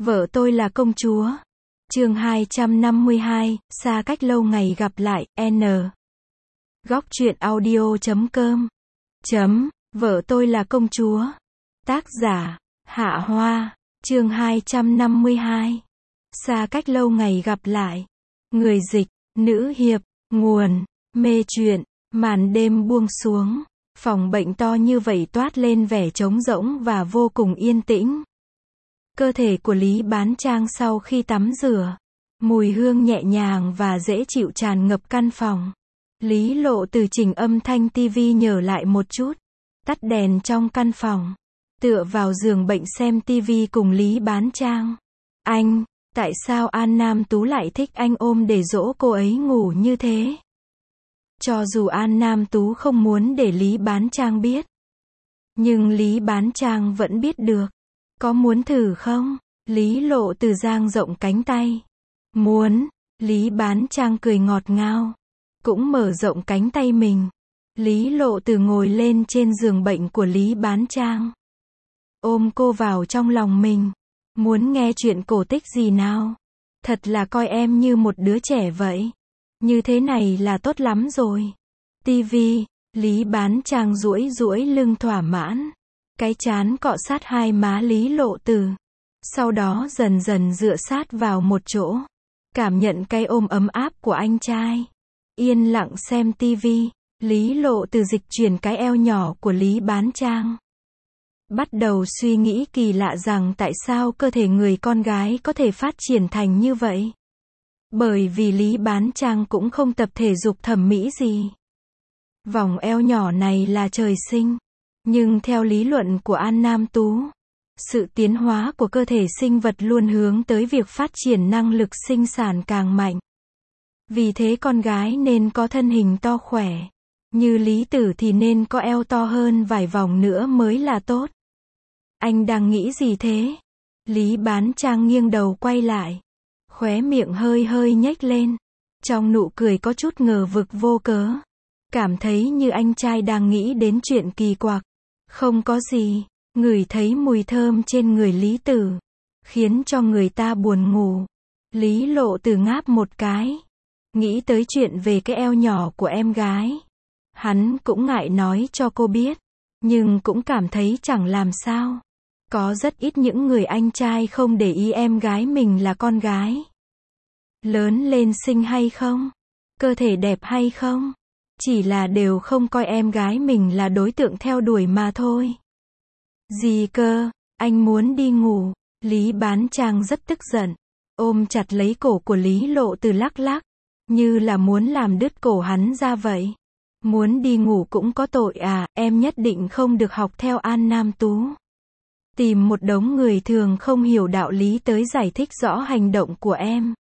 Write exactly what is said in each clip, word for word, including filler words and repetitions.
Vợ tôi là công chúa. Chương hai trăm năm mươi hai, xa cách lâu ngày gặp lại, N. Góc truyện audio chấm com. Chấm, vợ tôi là công chúa. Tác giả, Hạ Hoa. Chương hai trăm năm mươi hai. Xa cách lâu ngày gặp lại. Người dịch, nữ hiệp, nguồn, mê truyện. Màn đêm buông xuống. Phòng bệnh to như vậy toát lên vẻ trống rỗng và vô cùng yên tĩnh. Cơ thể của Lý Bán Trang sau khi tắm rửa, mùi hương nhẹ nhàng và dễ chịu tràn ngập căn phòng. Lý Lộ từ chỉnh âm thanh tivi nhở lại một chút, tắt đèn trong căn phòng, tựa vào giường bệnh xem tivi cùng Lý Bán Trang. Anh, tại sao An Nam Tú lại thích anh ôm để dỗ cô ấy ngủ như thế? Cho dù An Nam Tú không muốn để Lý Bán Trang biết, nhưng Lý Bán Trang vẫn biết được. Có muốn thử không? Lý Lộ từ dang rộng cánh tay. Muốn. Lý Bán Trang cười ngọt ngào, cũng mở rộng cánh tay mình. Lý Lộ từ ngồi lên trên giường bệnh của Lý Bán Trang, ôm cô vào trong lòng mình. Muốn nghe chuyện cổ tích gì nào? Thật là coi em như một đứa trẻ vậy. Như thế này là tốt lắm rồi. Tivi. Lý Bán Trang duỗi duỗi lưng thỏa mãn, cái trán cọ sát hai má Lý Lộ Từ, sau đó dần dần dựa sát vào một chỗ, cảm nhận cái ôm ấm áp của anh trai. Yên lặng xem tivi, Lý Lộ Từ dịch chuyển cái eo nhỏ của Lý Bán Trang, bắt đầu suy nghĩ kỳ lạ rằng tại sao cơ thể người con gái có thể phát triển thành như vậy. Bởi vì Lý Bán Trang cũng không tập thể dục thẩm mỹ gì. Vòng eo nhỏ này là trời sinh. Nhưng theo lý luận của An Nam Tú, sự tiến hóa của cơ thể sinh vật luôn hướng tới việc phát triển năng lực sinh sản càng mạnh. Vì thế con gái nên có thân hình to khỏe. Như Lý Tử thì nên có eo to hơn vài vòng nữa mới là tốt. Anh đang nghĩ gì thế? Lý Bán Trang nghiêng đầu quay lại, khóe miệng hơi hơi nhếch lên, trong nụ cười có chút ngờ vực vô cớ. Cảm thấy như anh trai đang nghĩ đến chuyện kỳ quặc. Không có gì. Ngửi thấy mùi thơm trên người Lý Tử, khiến cho người ta buồn ngủ. Lý Lộ Từ ngáp một cái, nghĩ tới chuyện về cái eo nhỏ của em gái. Hắn cũng ngại nói cho cô biết, nhưng cũng cảm thấy chẳng làm sao. Có rất ít những người anh trai không để ý em gái mình là con gái. Lớn lên xinh hay không? Cơ thể đẹp hay không? Chỉ là đều không coi em gái mình là đối tượng theo đuổi mà thôi. Gì cơ? Anh muốn đi ngủ. Lý Bán Trang rất tức giận, ôm chặt lấy cổ của Lý Lộ Từ lắc lắc, như là muốn làm đứt cổ hắn ra vậy. Muốn đi ngủ cũng có tội à, em nhất định không được học theo An Nam Tú. Tìm một đống người thường không hiểu đạo lý tới giải thích rõ hành động của em.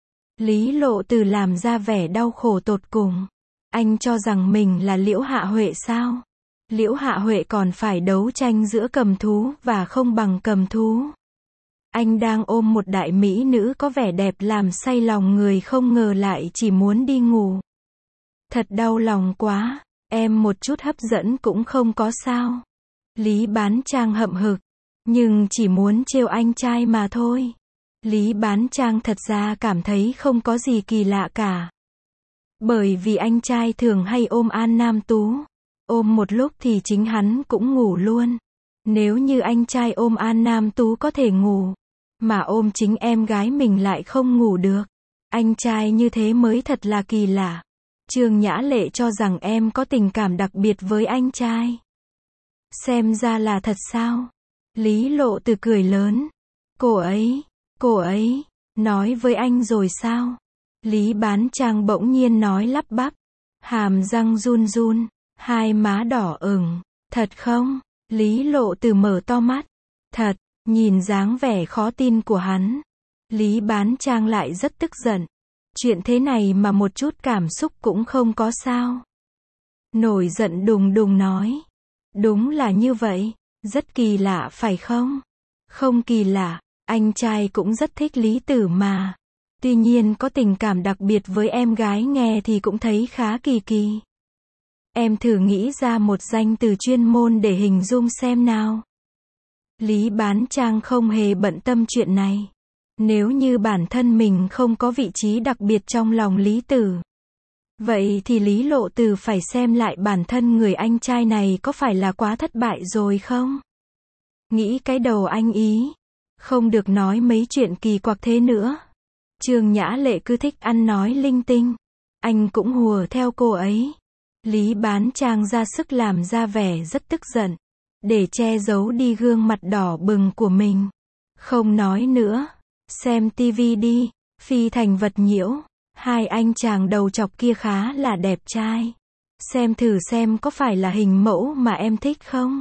Lý Lộ Từ làm ra vẻ đau khổ tột cùng. Anh cho rằng mình là Liễu Hạ Huệ sao? Liễu Hạ Huệ còn phải đấu tranh giữa cầm thú và không bằng cầm thú. Anh đang ôm một đại mỹ nữ có vẻ đẹp làm say lòng người, không ngờ lại chỉ muốn đi ngủ. Thật đau lòng quá, em một chút hấp dẫn cũng không có sao? Lý Bán Trang hậm hực, nhưng chỉ muốn trêu anh trai mà thôi. Lý Bán Trang thật ra cảm thấy không có gì kỳ lạ cả. Bởi vì anh trai thường hay ôm An Nam Tú, ôm một lúc thì chính hắn cũng ngủ luôn. Nếu như anh trai ôm An Nam Tú có thể ngủ, mà ôm chính em gái mình lại không ngủ được, anh trai như thế mới thật là kỳ lạ. Trương Nhã Lệ cho rằng em có tình cảm đặc biệt với anh trai. Xem ra là thật sao? Lý Lộ Từ cười lớn. Cô ấy, cô ấy, nói với anh rồi sao? Lý Bán Trang bỗng nhiên nói lắp bắp, hàm răng run run, hai má đỏ ửng. Thật không? Lý Lộ Từ mở to mắt. Thật. Nhìn dáng vẻ khó tin của hắn, Lý Bán Trang lại rất tức giận. Chuyện thế này mà một chút cảm xúc cũng không có sao? Nổi giận đùng đùng nói. Đúng là như vậy. Rất kỳ lạ phải không? Không kỳ lạ, anh trai cũng rất thích Lý Tử mà. Tuy nhiên có tình cảm đặc biệt với em gái nghe thì cũng thấy khá kỳ kỳ. Em thử nghĩ ra một danh từ chuyên môn để hình dung xem nào. Lý Bán Trang không hề bận tâm chuyện này. Nếu như bản thân mình không có vị trí đặc biệt trong lòng Lý Tử, vậy thì Lý Lộ Tử phải xem lại bản thân người anh trai này có phải là quá thất bại rồi không? Nghĩ cái đầu anh ý. Không được nói mấy chuyện kỳ quặc thế nữa. Trương Nhã Lệ cứ thích ăn nói linh tinh. Anh cũng hùa theo cô ấy. Lý Bán Trang ra sức làm ra vẻ rất tức giận, để che giấu đi gương mặt đỏ bừng của mình. Không nói nữa. Xem tivi đi. Phi Thành Vật Nhiễu. Hai anh chàng đầu chọc kia khá là đẹp trai. Xem thử xem có phải là hình mẫu mà em thích không?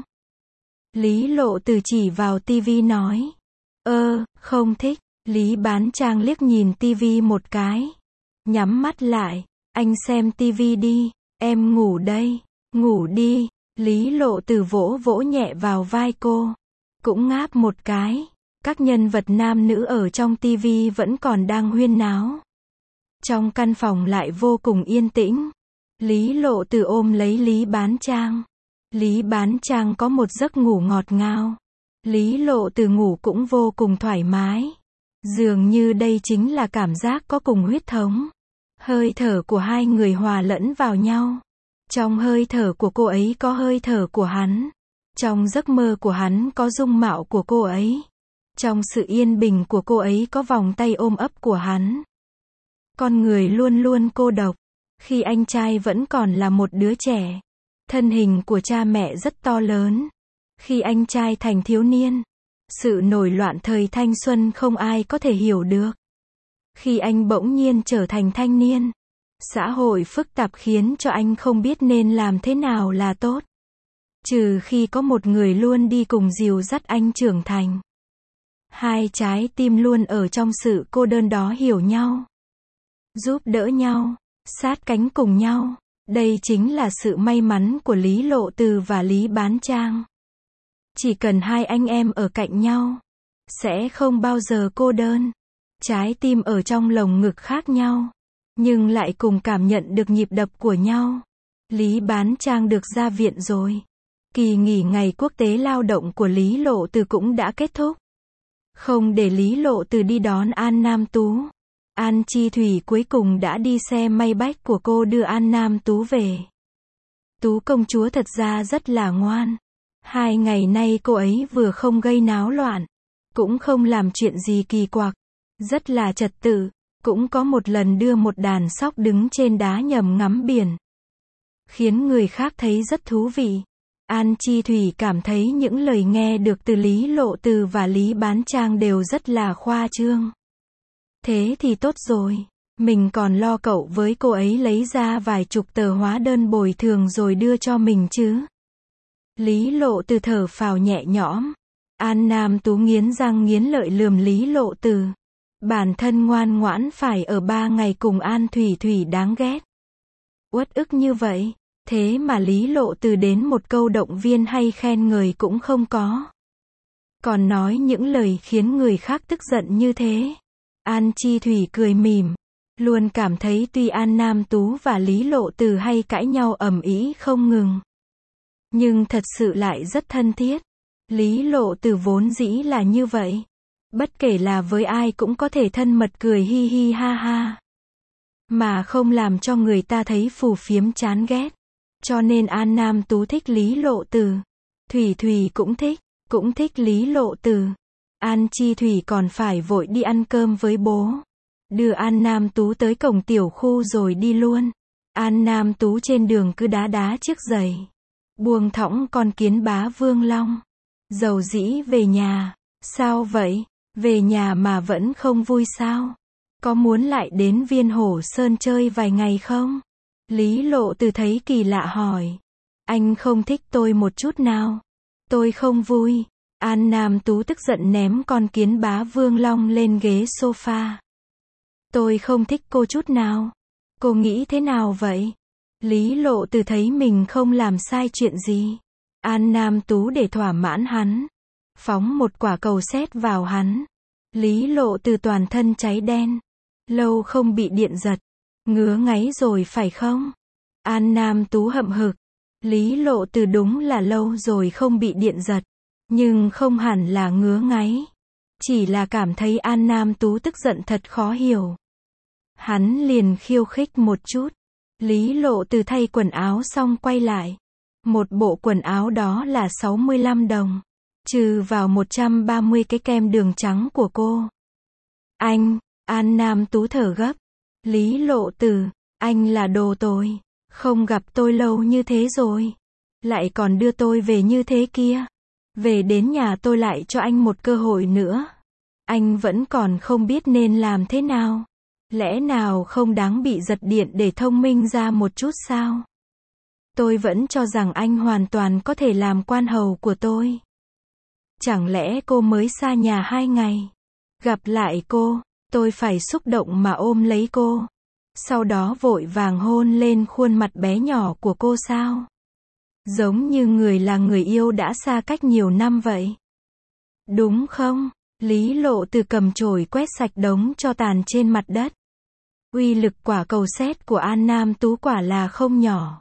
Lý Lộ Tử chỉ vào tivi nói. Ơ, không thích. Lý Bán Trang liếc nhìn tivi một cái. Nhắm mắt lại. Anh xem tivi đi. Em ngủ đây. Ngủ đi. Lý Lộ Tử vỗ vỗ nhẹ vào vai cô. Cũng ngáp một cái. Các nhân vật nam nữ ở trong tivi vẫn còn đang huyên náo. Trong căn phòng lại vô cùng yên tĩnh. Lý Lộ Tử ôm lấy Lý Bán Trang. Lý Bán Trang có một giấc ngủ ngọt ngào. Lý Lộ Tử ngủ cũng vô cùng thoải mái. Dường như đây chính là cảm giác có cùng huyết thống. Hơi thở của hai người hòa lẫn vào nhau. Trong hơi thở của cô ấy có hơi thở của hắn. Trong giấc mơ của hắn có dung mạo của cô ấy. Trong sự yên bình của cô ấy có vòng tay ôm ấp của hắn. Con người luôn luôn cô độc. Khi anh trai vẫn còn là một đứa trẻ, thân hình của cha mẹ rất to lớn. Khi anh trai thành thiếu niên, sự nổi loạn thời thanh xuân không ai có thể hiểu được. Khi anh bỗng nhiên trở thành thanh niên, xã hội phức tạp khiến cho anh không biết nên làm thế nào là tốt. Trừ khi có một người luôn đi cùng dìu dắt anh trưởng thành. Hai trái tim luôn ở trong sự cô đơn đó hiểu nhau, giúp đỡ nhau, sát cánh cùng nhau. Đây chính là sự may mắn của Lý Lộ Tử và Lý Bán Trang. Chỉ cần hai anh em ở cạnh nhau, sẽ không bao giờ cô đơn. Trái tim ở trong lồng ngực khác nhau, nhưng lại cùng cảm nhận được nhịp đập của nhau. Lý Bán Trang được ra viện rồi. Kỳ nghỉ ngày quốc tế lao động của Lý Lộ Tử cũng đã kết thúc. Không để Lý Lộ Tử đi đón An Nam Tú, An Chi Thủy cuối cùng đã đi xe Maybach của cô đưa An Nam Tú về. Tú công chúa thật ra rất là ngoan. Hai ngày nay cô ấy vừa không gây náo loạn, cũng không làm chuyện gì kỳ quặc, rất là trật tự. Cũng có một lần đưa một đàn sóc đứng trên đá nhầm ngắm biển, khiến người khác thấy rất thú vị. An Chi Thủy cảm thấy những lời nghe được từ Lý Lộ Tử và Lý Bán Trang đều rất là khoa trương. Thế thì tốt rồi. Mình còn lo cậu với cô ấy lấy ra vài chục tờ hóa đơn bồi thường rồi đưa cho mình chứ. Lý Lộ Tử thở phào nhẹ nhõm. An Nam Tú nghiến răng nghiến lợi lườm Lý Lộ Tử. Bản thân ngoan ngoãn phải ở ba ngày cùng An Thủy Thủy đáng ghét. Uất ức như vậy, thế mà Lý Lộ Tử đến một câu động viên hay khen ngợi cũng không có. Còn nói những lời khiến người khác tức giận như thế. An Chi Thủy cười mỉm, luôn cảm thấy tuy An Nam Tú và Lý Lộ Tử hay cãi nhau ầm ĩ không ngừng, nhưng thật sự lại rất thân thiết. Lý Lộ Tử vốn dĩ là như vậy. Bất kể là với ai cũng có thể thân mật cười hi hi ha ha, mà không làm cho người ta thấy phù phiếm chán ghét. Cho nên An Nam Tú thích Lý Lộ Tử. Thủy Thủy cũng thích, cũng thích Lý Lộ Tử. An Chi Thủy còn phải vội đi ăn cơm với bố. Đưa An Nam Tú tới cổng tiểu khu rồi đi luôn. An Nam Tú trên đường cứ đá đá chiếc giày, buông thõng con kiến bá Vương Long. Dầu dĩ về nhà. Sao vậy? Về nhà mà vẫn không vui sao? Có muốn lại đến Viên Hổ Sơn chơi vài ngày không? Lý Lộ Tử thấy kỳ lạ hỏi. Anh không thích tôi một chút nào. Tôi không vui. An Nam Tú tức giận ném con kiến bá Vương Long lên ghế sofa. Tôi không thích cô chút nào. Cô nghĩ thế nào vậy? Lý Lộ Tử thấy mình không làm sai chuyện gì. An Nam Tú để thỏa mãn hắn, phóng một quả cầu sét vào hắn. Lý Lộ Tử toàn thân cháy đen. Lâu không bị điện giật, ngứa ngáy rồi phải không? An Nam Tú hậm hực. Lý Lộ Tử đúng là lâu rồi không bị điện giật. Nhưng không hẳn là ngứa ngáy. Chỉ là cảm thấy An Nam Tú tức giận thật khó hiểu. Hắn liền khiêu khích một chút. Lý Lộ Từ thay quần áo xong quay lại. Một bộ quần áo đó là sáu mươi lăm đồng. Trừ vào một trăm ba mươi cái kem đường trắng của cô. Anh, An Nam Tú thở gấp. Lý Lộ Từ, anh là đồ tồi. Không gặp tôi lâu như thế rồi. Lại còn đưa tôi về như thế kia. Về đến nhà tôi lại cho anh một cơ hội nữa. Anh vẫn còn không biết nên làm thế nào. Lẽ nào không đáng bị giật điện để thông minh ra một chút sao? Tôi vẫn cho rằng anh hoàn toàn có thể làm quan hầu của tôi. Chẳng lẽ cô mới xa nhà hai ngày? Gặp lại cô, tôi phải xúc động mà ôm lấy cô. Sau đó vội vàng hôn lên khuôn mặt bé nhỏ của cô sao? Giống như người là người yêu đã xa cách nhiều năm vậy. Đúng không? Lý Lộ Từ cầm chổi quét sạch đống tro tàn trên mặt đất. Uy lực quả cầu sét của An Nam Tú quả là không nhỏ.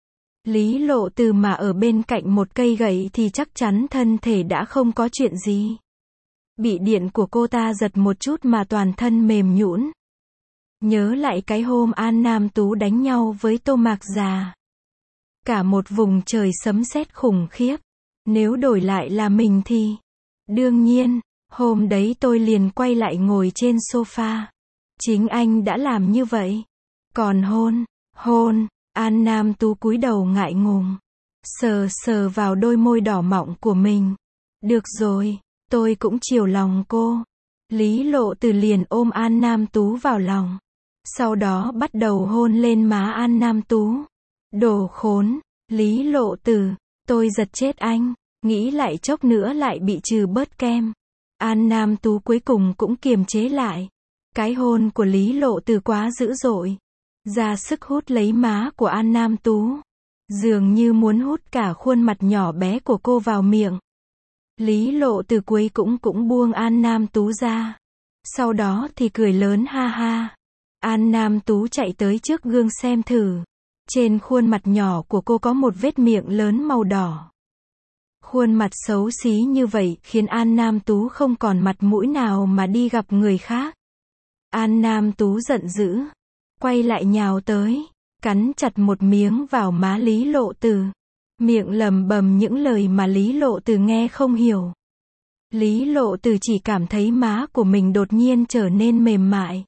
Lý Lộ Từ mà ở bên cạnh một cây gậy thì chắc chắn thân thể đã không có chuyện gì. Bị điện của cô ta giật một chút mà toàn thân mềm nhũn. Nhớ lại cái hôm An Nam Tú đánh nhau với Tô Mạc già. Cả một vùng trời sấm sét khủng khiếp. Nếu đổi lại là mình thì... Đương nhiên, hôm đấy tôi liền quay lại ngồi trên sofa. Chính anh đã làm như vậy. Còn hôn, hôn, An Nam Tú cúi đầu ngại ngùng. Sờ sờ vào đôi môi đỏ mọng của mình. Được rồi, tôi cũng chiều lòng cô. Lý Lộ Từ liền ôm An Nam Tú vào lòng. Sau đó bắt đầu hôn lên má An Nam Tú. Đồ khốn, Lý Lộ Từ, tôi giật chết anh. Nghĩ lại chốc nữa lại bị trừ bớt kem. An Nam Tú cuối cùng cũng kiềm chế lại. Cái hôn của Lý Lộ Từ quá dữ dội. Ra sức hút lấy má của An Nam Tú. Dường như muốn hút cả khuôn mặt nhỏ bé của cô vào miệng. Lý Lộ Từ cuối cũng cũng buông An Nam Tú ra. Sau đó thì cười lớn ha ha. An Nam Tú chạy tới trước gương xem thử. Trên khuôn mặt nhỏ của cô có một vết miệng lớn màu đỏ. Khuôn mặt xấu xí như vậy khiến An Nam Tú không còn mặt mũi nào mà đi gặp người khác. An Nam Tú giận dữ. Quay lại nhào tới. Cắn chặt một miếng vào má Lý Lộ Từ. Miệng lầm bầm những lời mà Lý Lộ Từ nghe không hiểu. Lý Lộ Từ chỉ cảm thấy má của mình đột nhiên trở nên mềm mại.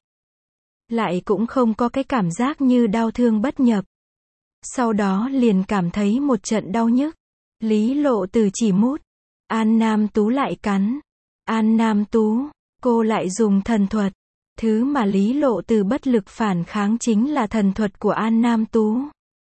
Lại cũng không có cái cảm giác như đau thương bất nhập. Sau đó liền cảm thấy một trận đau nhức. Lý Lộ Từ chỉ mút. An Nam Tú lại cắn. An Nam Tú, cô lại dùng thần thuật. Thứ mà Lý Lộ Từ bất lực phản kháng chính là thần thuật của An Nam Tú.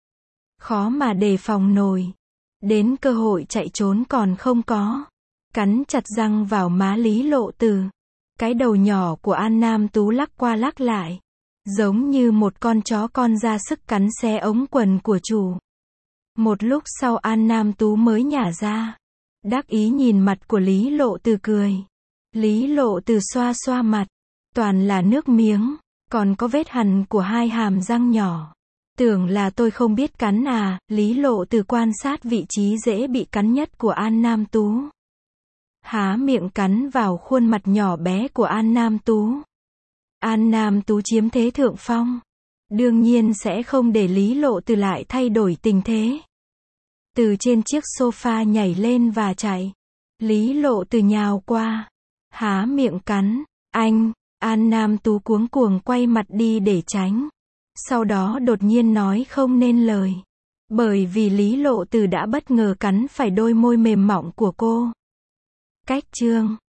Khó mà đề phòng nổi. Đến cơ hội chạy trốn còn không có. Cắn chặt răng vào má Lý Lộ Từ. Cái đầu nhỏ của An Nam Tú lắc qua lắc lại. Giống như một con chó con ra sức cắn xé ống quần của chủ. Một lúc sau An Nam Tú mới nhả ra. Đắc ý nhìn mặt của Lý Lộ Từ cười. Lý Lộ Từ xoa xoa mặt. Toàn là nước miếng. Còn có vết hằn của hai hàm răng nhỏ. Tưởng là tôi không biết cắn à. Lý Lộ Từ quan sát vị trí dễ bị cắn nhất của An Nam Tú. Há miệng cắn vào khuôn mặt nhỏ bé của An Nam Tú. An Nam Tú chiếm thế thượng phong. Đương nhiên sẽ không để Lý Lộ Từ lại thay đổi tình thế. Từ trên chiếc sofa nhảy lên và chạy. Lý Lộ Từ nhào qua. Há miệng cắn. Anh, An Nam Tú cuống cuồng quay mặt đi để tránh. Sau đó đột nhiên nói không nên lời. Bởi vì Lý Lộ Từ đã bất ngờ cắn phải đôi môi mềm mỏng của cô. Cách chương